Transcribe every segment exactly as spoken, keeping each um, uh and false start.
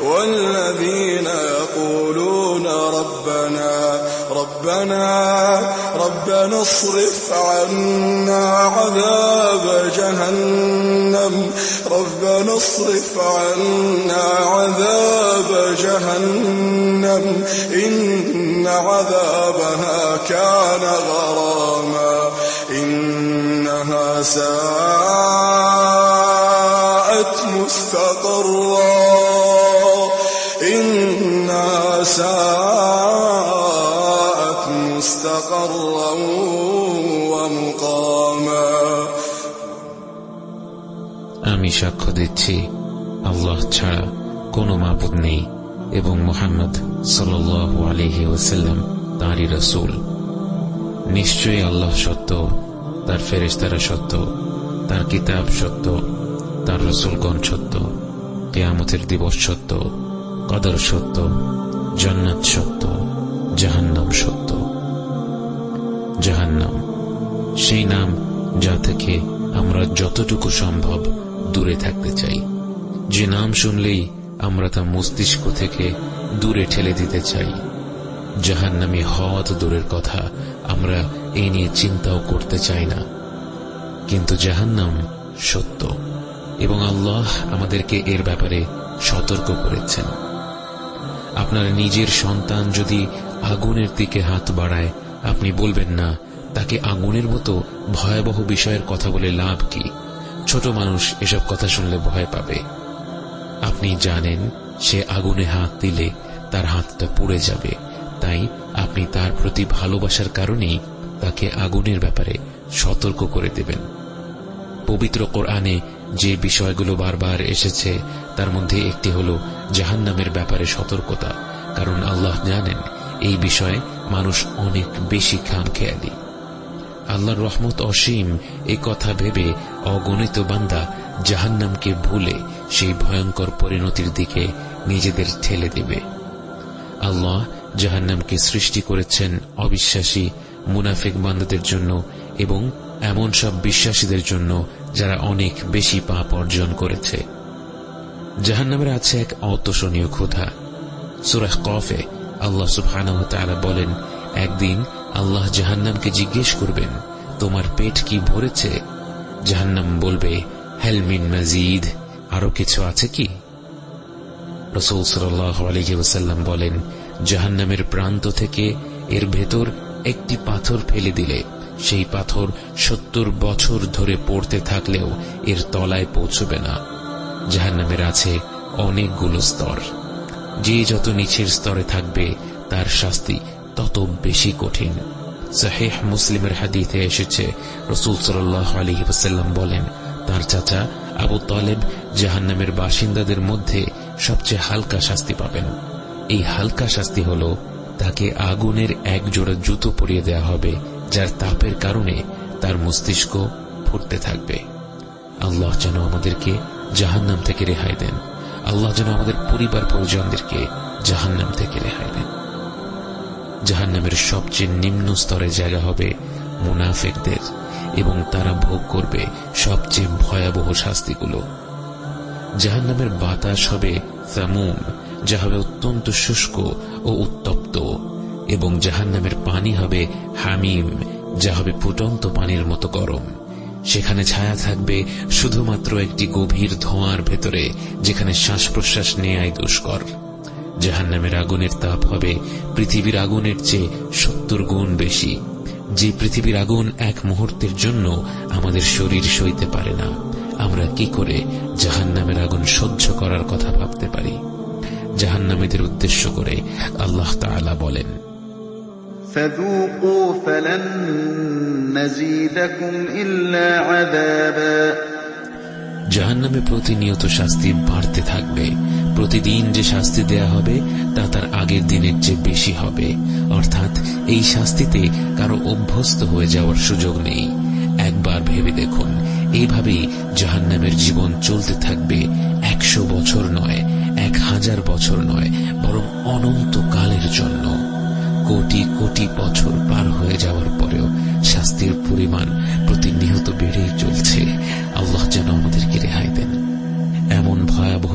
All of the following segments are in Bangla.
والذين يقولون ربنا ربنا ربنا اصرف عنا عذاب جهنم ربنا اصرف عنا عذاب جهنم إن عذابها كان غراما إنها ساءت مستقرا إنها ساءت مستقرا ومقاما আমি সাক্ষ্য দিচ্ছি আল্লাহ ছাড়া কোনো মাবুদ নেই এবং মুহাম্মদ সাল্লাল্লাহু আলাইহি ওয়াসাল্লাম তাঁরই রাসূল। নিশ্চয়ই আল্লাহ সত্য, তার ফেরেশতারা সত্য, তার কিতাব সত্য, তার রাসূলগণ সত্য, কিয়ামতের দিবস সত্য, কদর সত্য, জান্নাত সত্য, জাহান্নাম সত্য। জাহান্নাম সেই নাম যা থেকে আমরা যতটুকু সম্ভব দূরে থাকতে চাই, যে নাম শুনলেই আমরা তা মস্তিষ্ক থেকে দূরে ঠেলে দিতে চাই। জাহান্নামী হওয়া তো দূরের কথা, আমরা এ নিয়ে চিন্তাও করতে চাই না। কিন্তু জাহান্নাম সত্য এবং আল্লাহ আমাদেরকে এর ব্যাপারে সতর্ক করেছেন। আপনার নিজের সন্তান যদি আগুনের দিকে হাত বাড়ায়, আপনি বলবেন না তাকে আগুনের মতো ভয়াবহ বিষয়ের কথা বলে লাভ কি? ছোট মানুষ এসব কথা শুনলে ভয় পাবে। আপনি জানেন সে আগুনে হাত দিলে তার হাতটা পুড়ে যাবে, তাই আপনি তার প্রতি ভালোবাসার কারণেই তাকে আগুনের ব্যাপারে সতর্ক করে দেবেন। পবিত্র কোরআনে যে বিষয়গুলো বারবার এসেছে তার মধ্যে একটি হল জাহান্নামের ব্যাপারে সতর্কতা, কারণ আল্লাহ জানেন এই বিষয়ে মানুষ অনেক বেশি খামখেয়ালি। আল্লাহর রহমত অসীম এ কথা ভেবে অগণিত বান্দা জাহান্নামকে ভুলে সেই ভয়ঙ্কর পরিণতির দিকে নিজেদের ঠেলে দেবে। আল্লাহ জাহান্নামকে সৃষ্টি করেছেন অবিশ্বাসী মুনাফিক বান্দাদের জন্য এবং এমন সব বিশ্বাসীদের জন্য যারা অনেক বেশি পাপ অর্জন করেছে। জাহান্নামের আছে এক অতোষণীয় ক্ষুধা। সূরা কফে আল্লাহ সুবহানাহু ওয়া তাআলা বলেন, একদিন আল্লাহ জাহান্নামকে জিজ্ঞেস করবেন, তোমার পেট কি ভরেছে? জাহান্নাম বলবে, হাল মিন মাজিদ, আরো কিছু আছে কি? রাসূল সাল্লাল্লাহু আলাইহি ওয়াসাল্লাম বলেন, জাহান্নামের প্রান্ত থেকে এর ভেতর একটি পাথর ফেলে দিলে সেই পাথর সত্তর বছর ধরে পড়তে থাকলেও এর তলায় পৌঁছবে না। জাহান্নামের আছে অনেকগুলো স্তর, যে যত নিচের স্তরে থাকবে তার শাস্তি তত বেশি কঠিন। সহিহ মুসলিমের হাদিসে এসেছে, রাসূল সাল্লাল্লাহু আলাইহি ওয়াসাল্লাম বলেন, তার চাচা আবু তালেব জাহান্নামের বাসিন্দাদের মধ্যে সবচেয়ে হালকা শাস্তি পাবেন। এই হালকা শাস্তি হল তাকে আগুনের এক জোড়া জুতো পরিয়ে দেয়া হবে, যার তাপের কারণে তার মস্তিষ্ক ফুটতে থাকবে। আল্লাহ যেন আমাদেরকে জাহান্নাম থেকে রেহাই দেন। আল্লাহ যেন আমাদের পরিবার পরিজনদেরকে জাহান্নাম থেকে রেহাই দেন। জাহান্নামের সবচেয়ে নিম্ন স্তরে জায়গা হবে মুনাফিকদের, এবং তারা ভোগ করবে সবচেয়ে ভয়াবহ শাস্তিগুলো। জাহান্নামের বাতাস হবে সামুম, যা হবে অত্যন্ত শুষ্ক ও উত্তপ্ত, এবং জাহান্নামের পানি হবে হামিম, যা হবে ফুটন্ত পানির মতো গরম। সেখানে ছায়া থাকবে শুধুমাত্র একটি গভীর ধোঁয়ার ভেতরে, যেখানে শ্বাস প্রশ্বাস নেয়াই দুষ্কর। জাহান্নামের আগুনের তাপ হবে পৃথিবীর আগুনের চেয়ে সত্তর গুণ বেশি। যে পৃথিবীর আগুন এক মুহূর্তের জন্য আমাদের শরীর সইতে পারে না, আমরা কি করে জাহান্নামের আগুন সহ্য করার কথা ভাবতে পারি? জাহান্নামীদের উদ্দেশ্য করে আল্লাহ তাআলা বলেন, ফাযূকূ ফালান নাযীদাকুম ইল্লা আযাবা। জাহান্নামে প্রতিনিয়ত শাস্তি বাড়তে থাকবে। প্রতিদিন যে শাস্তি দেয়া হবে তা তার আগের দিনের চেয়ে বেশি হবে, অর্থাৎ এই শাস্তিতে কারো অভ্যস্ত হয়ে যাওয়ার সুযোগ নেই। একবার ভেবে দেখুন, এইভাবেই জাহান্নামের জীবন চলতে থাকবে একশো বছর নয়, এক হাজার বছর নয়, বরং অনন্ত কালের জন্য। কোটি কোটি বছর পার হয়ে যাওয়ার পরেও শাস্তির পরিমাণ প্রতিনিয়ত বেড়েই চলছে। আল্লাহ যেন আমাদেরকে রেহাই দেন। এমন ভয়াবহ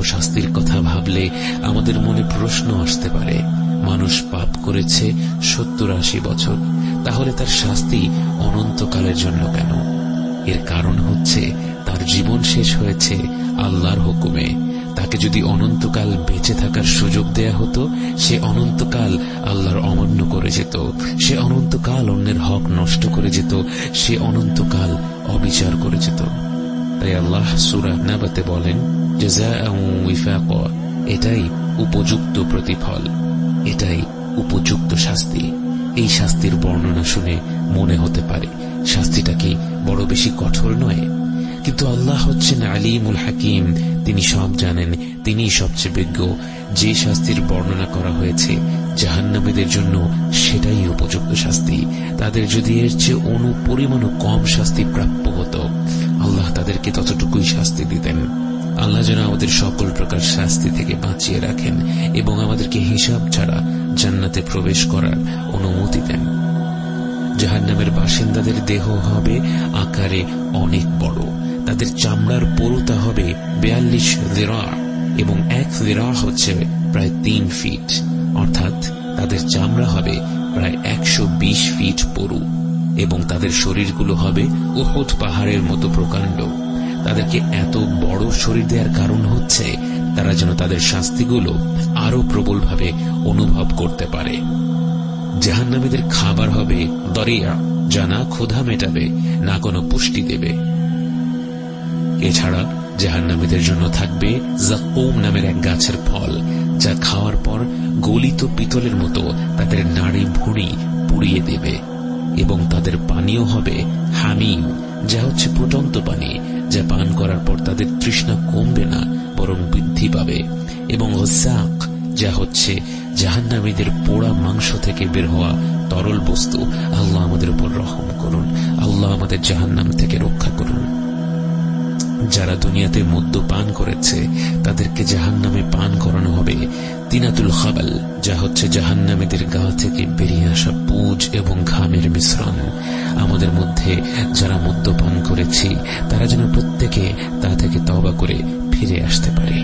শাস্তির কথা ভাবলে আমাদের মনে প্রশ্ন আসতে পারে, মানুষ পাপ করেছে সত্তর আশি বছর, তাহলে তার শাস্তি অনন্তকালের জন্য কেন? এর কারণ হচ্ছে তার জীবন শেষ হয়েছে আল্লাহর হুকুমে। তাকে যদি অনন্তকাল বেঁচে থাকার সুযোগ দেয়া হতো, সে অনন্তকাল আল্লাহর অমান্য করে যেত, সে অনন্তকাল অন্যের হক নষ্ট করে যেত, সে অনন্তকাল অবিচার করে যেত। তাই আল্লাহ সূরা নাবাতে বলেন, জাযাআউ ওয়িফাকা, এটাই উপযুক্ত প্রতিফল, এটাই উপযুক্ত শাস্তি। এই শাস্তির বর্ণনা শুনে মনে হতে পারে শাস্তিটা কি বড় বেশি কঠোর নয়? কিন্তু আল্লাহ হচ্ছেন আলিমুল হাকিম, তিনি সব জানেন, তিনি সবচেয়ে বিজ্ঞ। যে শাস্তির বর্ণনা করা হয়েছে জাহান্নামীদের জন্য, সেটাই উপযুক্ত শাস্তি। তাদের যদি এর চেয়ে অনুপরিমাণও কম শাস্তি প্রাপ্য হতো, আল্লাহ তাদেরকে ততটুকুই শাস্তি দিতেন। আল্লাহ যেন আমাদের সকল প্রকার শাস্তি থেকে বাঁচিয়ে রাখেন এবং আমাদেরকে হিসাব ছাড়া জান্নাতে প্রবেশ করার অনুমতি দেন। জাহান্নামের বাসিন্দাদের দেহ হবে আকারে অনেক বড়, তাদের চামড়ার পুরুতা হবে বিয়াল্লিশ যিরা এবং এক যিরা হচ্ছে প্রায় তিন ফিট, অর্থাৎ তাদের চামড়া হবে প্রায় একশো বিশ ফিট পুরু এবং তাদের শরীরগুলো হবে উহুদ পাহাড়ের মতো প্রকাণ্ড। তাদেরকে এত বড় শরীর দেওয়ার কারণ হচ্ছে তারা যেন তাদের শাস্তিগুলো আরো প্রবলভাবে অনুভব করতে পারে। জাহান্নামীদের খাবার হবে দরিয়া, যা না ক্ষুধা মেটাবে না কোনো পুষ্টি দেবে। এছাড়া জাহান্নামীদের জন্য থাকবে যাকুম নামের এক গাছের ফল, যা খাওয়ার পর গলিত পিতলের মতো তাদের নাড়ি ভুঁড়ি পুড়িয়ে দেবে। এবং তাদের পানীয় হবে হামিম, যা হচ্ছে ফুটন্ত পানি, যা পান করার পর তাদের তৃষ্ণা কমবে না বরং বৃদ্ধি পাবে। এবং গসাক, যা হচ্ছে জাহান্নামীদের পোড়া মাংস থেকে বের হওয়া তরল বস্তু। আল্লাহ আমাদের উপর রহম করুন, আল্লাহ আমাদের জাহান্নাম থেকে রক্ষা করুন। যারা দুনিয়াতে মদ্য পান করেছে তাদেরকে জাহান্নামে পান করানো হবে তিনাতুল খাবাল, যা হচ্ছে জাহান্নামীদের গা থেকে বেরিয়ে আসা পুজ এবং ঘামের মিশ্রণ। আমাদের মধ্যে যারা মদ্য পান করেছি তারা যেন প্রত্যেকে তা থেকে তওবা করে ফিরে আসতে পারে।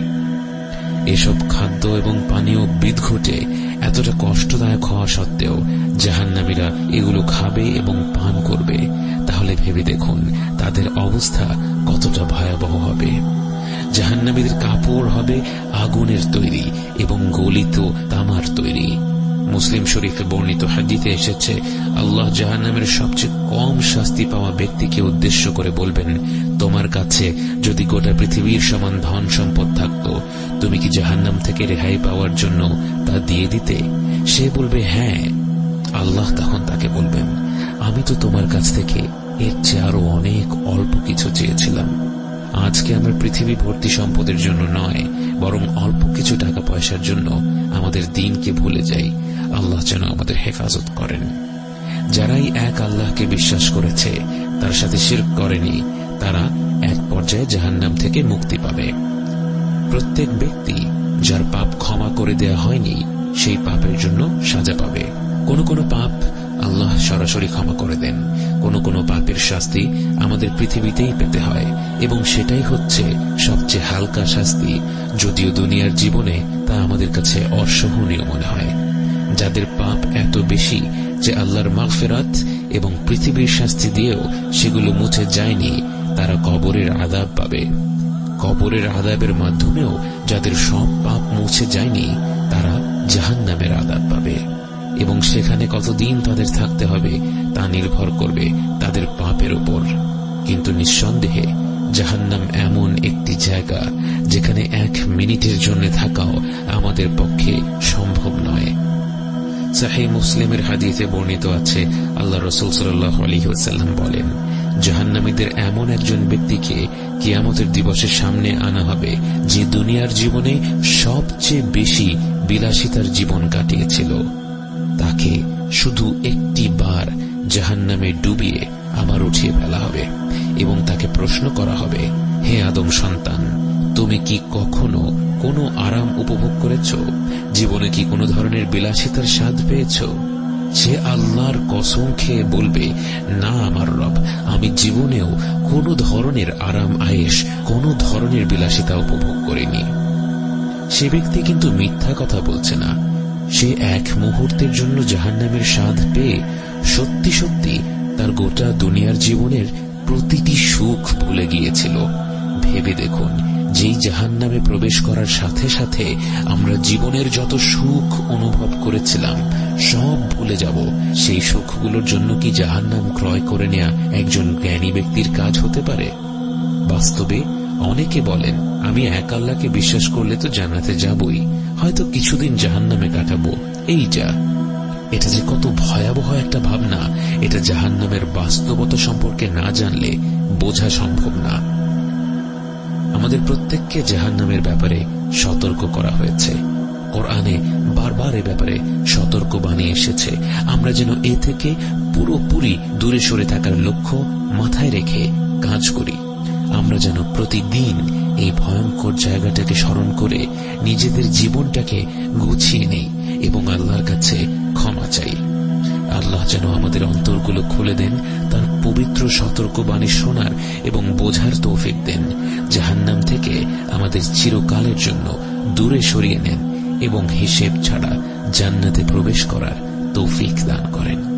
এসব খাদ্য এবং পানীয় বিদঘুটে এতটা কষ্টদায়ক হওয়া সত্ত্বেও জাহান্নামীরা এগুলো খাবে এবং পান করবে। তাহলে ভেবে দেখুন তাদের অবস্থা কতটা ভয়াবহ হবে। জাহান্নামীদের কাপড় হবে আগুনের তৈরি এবং গলিত তামার তৈরি। মুসলিম শরীফে বর্ণিত হাদিসে এসেছে, আল্লাহ জাহান্নামের সবচেয়ে কম শাস্তি পাওয়া ব্যক্তিকে উদ্দেশ্য করে বলবেন, তোমার কাছে যদি গোটা পৃথিবীর সমান ধন সম্পদ থাকত, তুমি কি জাহান্নাম থেকে রেহাই পাওয়ার জন্য তা দিয়ে দিতে? সে বলবে হ্যাঁ। আল্লাহ তখন তাকে বলবেন, আমি তো তোমার কাছ থেকে এর চেয়ে আরো অনেক অল্প কিছু চেয়েছিলাম। আজকে আমরা পৃথিবী ভর্তি সম্পদের জন্য নয়, বরং অল্প কিছু টাকা পয়সার জন্য আমাদের দিনকে ভুলে যাই। আল্লাহ যেন আমাদের হেফাজত করেন। যারাই এক আল্লাহকে বিশ্বাস করেছে, তার সাথে শিরক করেনি, তারা এক পর্যায়ে জাহান্নাম থেকে মুক্তি পাবে। প্রত্যেক ব্যক্তি যার পাপ ক্ষমা করে দেয়া হয়নি, সেই পাপের জন্য সাজা পাবে। কোন কোন পাপ আল্লাহ সরাসরি ক্ষমা করে দেন, কোন কোন পাপের শাস্তি আমাদের পৃথিবীতেই পেতে হয় এবং সেটাই হচ্ছে সবচেয়ে হালকা শাস্তি, যদিও দুনিয়ার জীবনে তা আমাদের কাছে অসহনীয় মনে হয়। যাদের পাপ এত বেশি যে আল্লাহর মাগফিরাত এবং পৃথিবীর শাস্তি দিয়েও সেগুলো মুছে যায়নি, তারা কবরের আযাব পাবে। কবরের আযাবের মাধ্যমেও যাদের সব পাপ মুছে যায়নি, তারা জাহান্নামের আযাব পাবে এবং সেখানে কতদিন তাদের থাকতে হবে তা নির্ভর করবে তাদের পাপের উপর। কিন্তু নিঃসন্দেহে জাহান্নাম এমন একটি জায়গা যেখানে এক মিনিটের জন্য থাকাও আমাদের পক্ষে সম্ভব নয়। সহিহ মুসলিমের হাদিসে বর্ণিত আছে, আল্লাহ রাসূল সাল্লাল্লাহু আলাইহি ওয়াসাল্লাম বলেন, জাহান্নামীদের এমন একজন ব্যক্তিকে কিয়ামতের দিবসের সামনে আনা হবে যে দুনিয়ার জীবনে সবচেয়ে বেশি বিলাসিতার জীবন কাটিয়েছিল। তাকে শুধু একটি বার জাহান্নামে ডুবিয়ে আবার উঠিয়ে ফেলা হবে এবং তাকে প্রশ্ন করা হবে, হে আদম সন্তান, তুমি কি কখনো কোনো আরাম উপভোগ করেছ? জীবনে কি কোনো ধরনের বিলাসিতার স্বাদ পেয়েছ? সে আল্লাহর কসম খেয়ে বলবে, না আমার রব, আমি জীবনেও কোনো ধরনের আরাম আয়েশ, কোনো ধরনের বিলাসিতা উপভোগ করিনি। সে ব্যক্তি কিন্তু মিথ্যা কথা বলছে না। সে এক মুহূর্তের জন্য জাহান্নামের স্বাদ পেয়ে সত্যি সত্যি তার গোটা দুনিয়ার জীবনের প্রতিটি সুখ ভুলে গিয়েছিল। ভেবে দেখুন, যেই জাহান্নামে প্রবেশ করার সাথে সাথে আমরা জীবনের যত সুখ অনুভব করেছিলাম সব ভুলে যাব, সেই সুখগুলোর জন্য কি জাহান্নাম ক্রয় করে নেওয়া একজন জ্ঞানী ব্যক্তির কাজ হতে পারে? বাস্তবে অনেকে বলেন, আমি এক আল্লাহকে বিশ্বাস করলে তো জান্নাতে যাবই, হয়তো কিছুদিন জাহান্নামে কাটাবো, এই যা। এটা যে কত ভয়াবহ একটা ভাবনা, এটা জাহান্নামের বাস্তবতা সম্পর্কে না জানলে বোঝা সম্ভব না। আমাদের প্রত্যেককে জাহান্নামের ব্যাপারে সতর্ক করা হয়েছে। কোরআনে বারবার এ ব্যাপারে সতর্ক বানিয়ে এসেছে। আমরা যেন এ থেকে পুরোপুরি দূরে সরে থাকার লক্ষ্য মাথায় রেখে কাজ করি। আমরা যেন প্রতিদিন এই ভয়ঙ্কর জায়গাটাকে স্মরণ করে নিজেদের জীবনটাকে গুছিয়ে নেই এবং আল্লাহর কাছে ক্ষমা চাই। আল্লাহ যেন আমাদের অন্তরগুলো খুলে দেন, তার পবিত্র সতর্কবাণী শোনার এবং বোঝার তৌফিক দেন। জাহান্নাম থেকে আমাদের চিরকালের জন্য দূরে সরিয়ে নেন এবং হিসেব ছাড়া জান্নাতে প্রবেশ করার তৌফিক দান করেন।